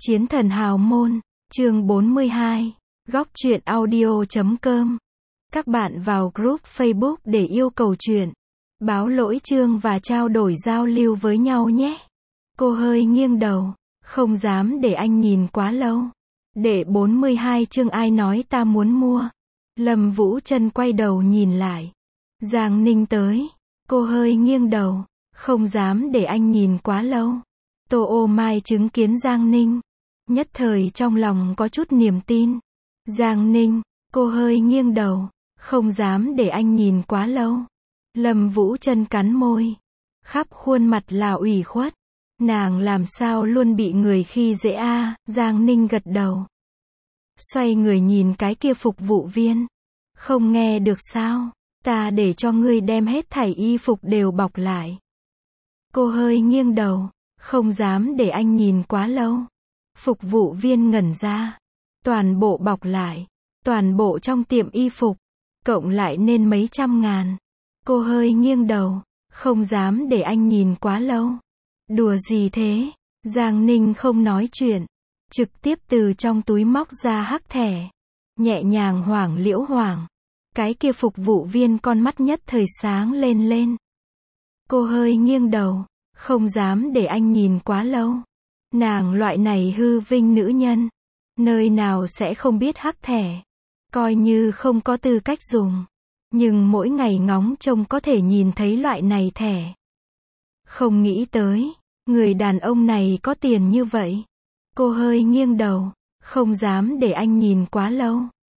Chiến thần hào môn, chương 42, góc truyện audio.com. Các bạn vào group Facebook để yêu cầu truyện, báo lỗi chương và trao đổi giao lưu với nhau nhé. Cô hơi nghiêng đầu, không dám để anh nhìn quá lâu. Đệ 42 chương ai nói ta muốn mua. Lâm Vũ Trân quay đầu nhìn lại. Giang Ninh tới. Cô hơi nghiêng đầu, không dám để anh nhìn quá lâu. Tô Ô Mai chứng kiến Giang Ninh, nhất thời trong lòng có chút niềm tin. Giang Ninh, cô hơi nghiêng đầu, không dám để anh nhìn quá lâu. Lâm Vũ Trân cắn môi, khắp khuôn mặt là ủy khuất. Nàng làm sao luôn bị người khi dễ a? Giang Ninh gật đầu, xoay người nhìn cái kia phục vụ viên. Không nghe được sao? Ta để cho ngươi đem hết thảy y phục đều bọc lại. Cô hơi nghiêng đầu, không dám để anh nhìn quá lâu. Phục vụ viên ngẩn ra. Toàn bộ bọc lại. Toàn bộ trong tiệm y phục. Cộng lại nên mấy trăm ngàn. Cô hơi nghiêng đầu, không dám để anh nhìn quá lâu. Đùa gì thế? Giang Ninh không nói chuyện, trực tiếp từ trong túi móc ra hắc thẻ. Nhẹ nhàng hoảng liễu hoảng. Cái kia phục vụ viên con mắt nhất thời sáng lên lên. Cô hơi nghiêng đầu, không dám để anh nhìn quá lâu. Nàng loại này hư vinh nữ nhân, nơi nào sẽ không biết hắc thẻ. Coi như không có tư cách dùng, nhưng mỗi ngày ngóng trông có thể nhìn thấy loại này thẻ. Không nghĩ tới, người đàn ông này có tiền như vậy. Cô hơi nghiêng đầu, không dám để anh nhìn quá lâu.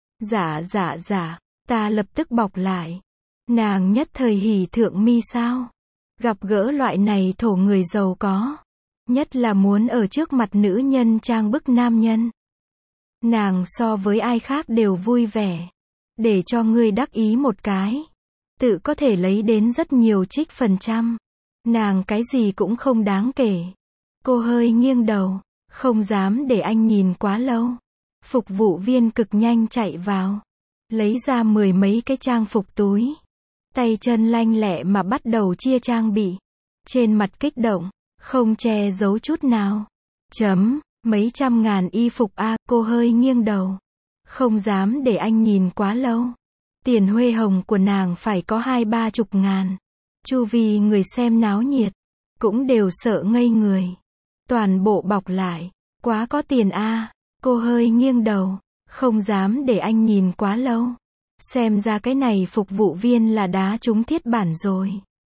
Dạ, ta lập tức bọc lại. Nàng nhất thời hỉ thượng mi sao. Gặp gỡ loại này thổ người giàu có, nhất là muốn ở trước mặt nữ nhân trang bức nam nhân. Nàng so với ai khác đều vui vẻ. Để cho ngươi đắc ý một cái, tự có thể lấy đến rất nhiều trích phần trăm. Nàng cái gì cũng không đáng kể. Cô hơi nghiêng đầu, không dám để anh nhìn quá lâu. Phục vụ viên cực nhanh chạy vào, lấy ra mười mấy cái trang phục túi. Tay chân lanh lẹ mà bắt đầu chia trang bị. Trên mặt kích động, không che giấu chút nào. Mấy trăm ngàn y phục a? Cô hơi nghiêng đầu, không dám để anh nhìn quá lâu. Tiền huê hồng của nàng phải có 20-30 ngàn. Chu vi người xem náo nhiệt, cũng đều sợ ngây người. Toàn bộ bọc lại, quá có tiền a. Cô hơi nghiêng đầu, không dám để anh nhìn quá lâu. Xem ra cái này phục vụ viên là đá trúng thiết bản rồi.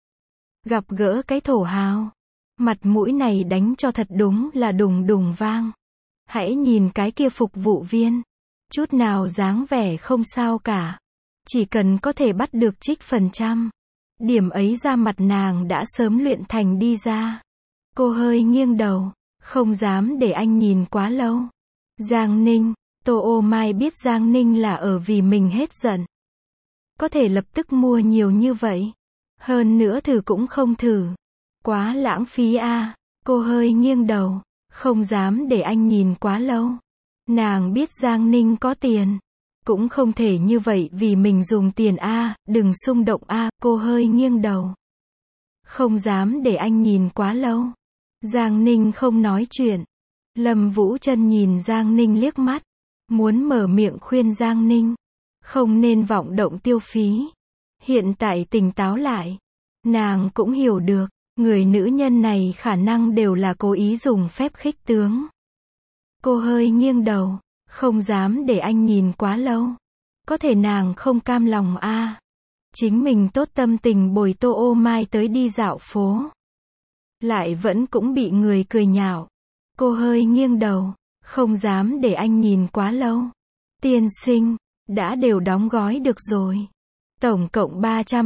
Gặp gỡ cái thổ hào, mặt mũi này đánh cho thật đúng là đùng đùng vang. Hãy nhìn cái kia phục vụ viên, chút nào dáng vẻ không sao cả. Chỉ cần có thể bắt được trích phần trăm, điểm ấy ra mặt nàng đã sớm luyện thành đi ra. Cô hơi nghiêng đầu, không dám để anh nhìn quá lâu. Giang Ninh, Tô Ô Mai biết Giang Ninh là ở vì mình hết giận. Có thể lập tức mua nhiều như vậy. Hơn nữa thử cũng không thử. Quá lãng phí a. Cô hơi nghiêng đầu, không dám để anh nhìn quá lâu. Nàng biết Giang Ninh có tiền, cũng không thể như vậy vì mình dùng tiền a. Đừng xung động a. Cô hơi nghiêng đầu, không dám để anh nhìn quá lâu. Giang Ninh không nói chuyện. Lâm Vũ Trân nhìn Giang Ninh liếc mắt, muốn mở miệng khuyên Giang Ninh không nên vọng động tiêu phí. Hiện tại tỉnh táo lại, nàng cũng hiểu được, người nữ nhân này khả năng đều là cố ý dùng phép khích tướng. Cô hơi nghiêng đầu, không dám để anh nhìn quá lâu. Có thể nàng không cam lòng a. Chính mình tốt tâm tình bồi Tô Ô Mai tới đi dạo phố, lại vẫn cũng bị người cười nhạo. Cô hơi nghiêng đầu, không dám để anh nhìn quá lâu. Tiên sinh, đã đều đóng gói được rồi. Tổng cộng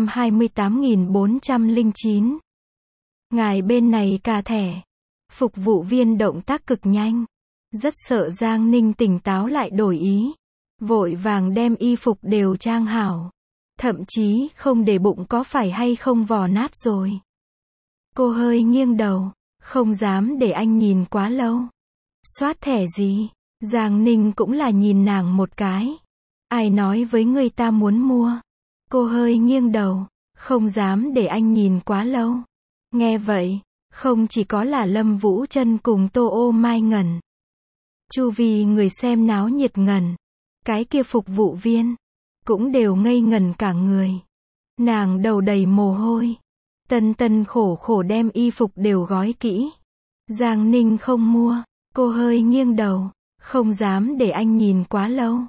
328.409. Ngài bên này cả thẻ. Phục vụ viên động tác cực nhanh. Rất sợ Giang Ninh tỉnh táo lại đổi ý. Vội vàng đem y phục đều trang hảo. Thậm chí không để bụng có phải hay không vò nát rồi. Cô hơi nghiêng đầu, không dám để anh nhìn quá lâu. Soát thẻ gì? Giang Ninh cũng là nhìn nàng một cái. Ai nói với người ta muốn mua? Cô hơi nghiêng đầu, không dám để anh nhìn quá lâu. Nghe vậy, không chỉ có là Lâm Vũ Trân cùng Tô Ô Mai ngẩn. Chu vi người xem náo nhiệt ngần. Cái kia phục vụ viên cũng đều ngây ngần cả người. Nàng đầu đầy mồ hôi. Tân tân khổ khổ đem y phục đều gói kỹ. Giang Ninh không mua. Cô hơi nghiêng đầu. Không dám để anh nhìn quá lâu.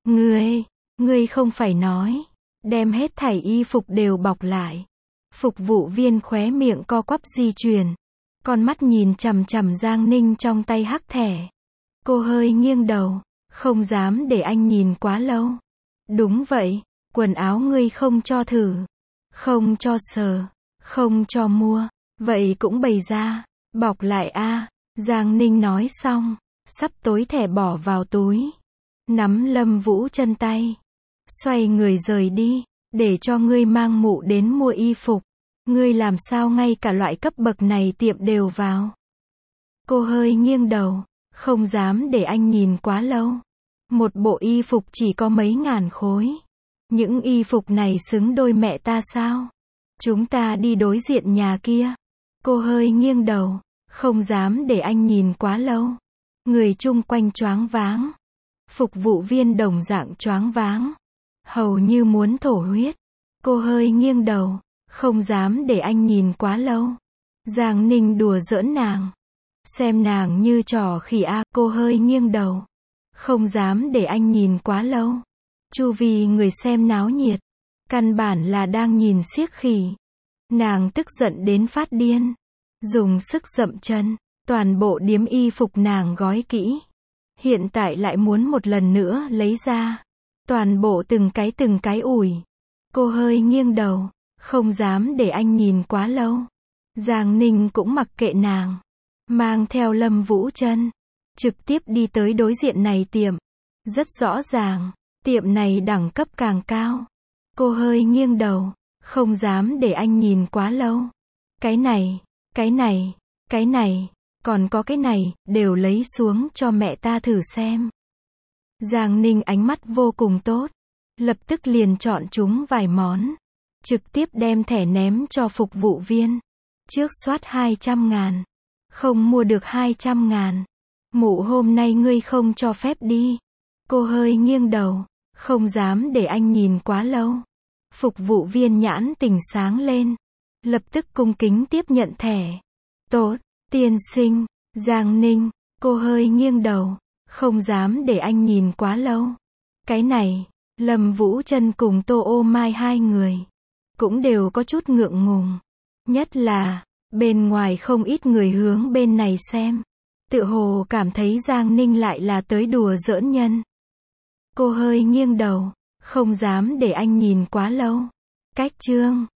Ngươi không phải nói. Đem hết thảy y phục đều bọc lại. Phục vụ viên khóe miệng co quắp di chuyển. Con mắt nhìn chằm chằm Giang Ninh trong tay hắc thẻ. Cô hơi nghiêng đầu. Không dám để anh nhìn quá lâu. Đúng vậy. Quần áo ngươi không cho thử. Không cho sờ. Không cho mua. Vậy cũng bày ra. Bọc lại a. Giang Ninh nói xong. Sắp tối thẻ bỏ vào túi. Nắm Lâm Vũ chân tay. Xoay người rời đi. Để cho ngươi mang mụ đến mua y phục. Ngươi làm sao ngay cả loại cấp bậc này tiệm đều vào. Cô hơi nghiêng đầu. Không dám để anh nhìn quá lâu. Một bộ y phục chỉ có mấy ngàn khối. Những y phục này xứng đôi mẹ ta sao? Chúng ta đi đối diện nhà kia. Cô hơi nghiêng đầu. Không dám để anh nhìn quá lâu. Người chung quanh choáng váng. Phục vụ viên đồng dạng choáng váng. Hầu như muốn thổ huyết. Cô hơi nghiêng đầu. Không dám để anh nhìn quá lâu. Giang Ninh đùa giỡn nàng. Xem nàng như trò khỉ a. Cô hơi nghiêng đầu. Không dám để anh nhìn quá lâu. Chu vi người xem náo nhiệt. Căn bản là đang nhìn xiếc khỉ. Nàng tức giận đến phát điên. Dùng sức dậm chân. Toàn bộ điếm y phục nàng gói kỹ. Hiện tại lại muốn một lần nữa lấy ra. Toàn bộ từng cái ủi. Cô hơi nghiêng đầu. Không dám để anh nhìn quá lâu. Giang Ninh cũng mặc kệ nàng. Mang theo Lâm Vũ chân. Trực tiếp đi tới đối diện này tiệm. Rất rõ ràng. Tiệm này đẳng cấp càng cao. Cô hơi nghiêng đầu. Không dám để anh nhìn quá lâu. Cái này. Còn có cái này. Đều lấy xuống cho mẹ ta thử xem. Giang Ninh ánh mắt vô cùng tốt. Lập tức liền chọn chúng vài món. Trực tiếp đem thẻ ném cho phục vụ viên. Trước soát 200.000. Không mua được 200.000. Mụ hôm nay ngươi không cho phép đi. Cô hơi nghiêng đầu. Không dám để anh nhìn quá lâu. Phục vụ viên nhãn tình sáng lên. Lập tức cung kính tiếp nhận thẻ. Tốt, tiên sinh. Giang Ninh. Cô hơi nghiêng đầu. Không dám để anh nhìn quá lâu. Cái này. Lâm Vũ Chân cùng Tô Ô Mai hai người. Cũng đều có chút ngượng ngùng. Nhất là. Bên ngoài không ít người hướng bên này xem. Tự hồ cảm thấy Giang Ninh lại là tới đùa giỡn nhân. Cô hơi nghiêng đầu. Không dám để anh nhìn quá lâu. Cách chương.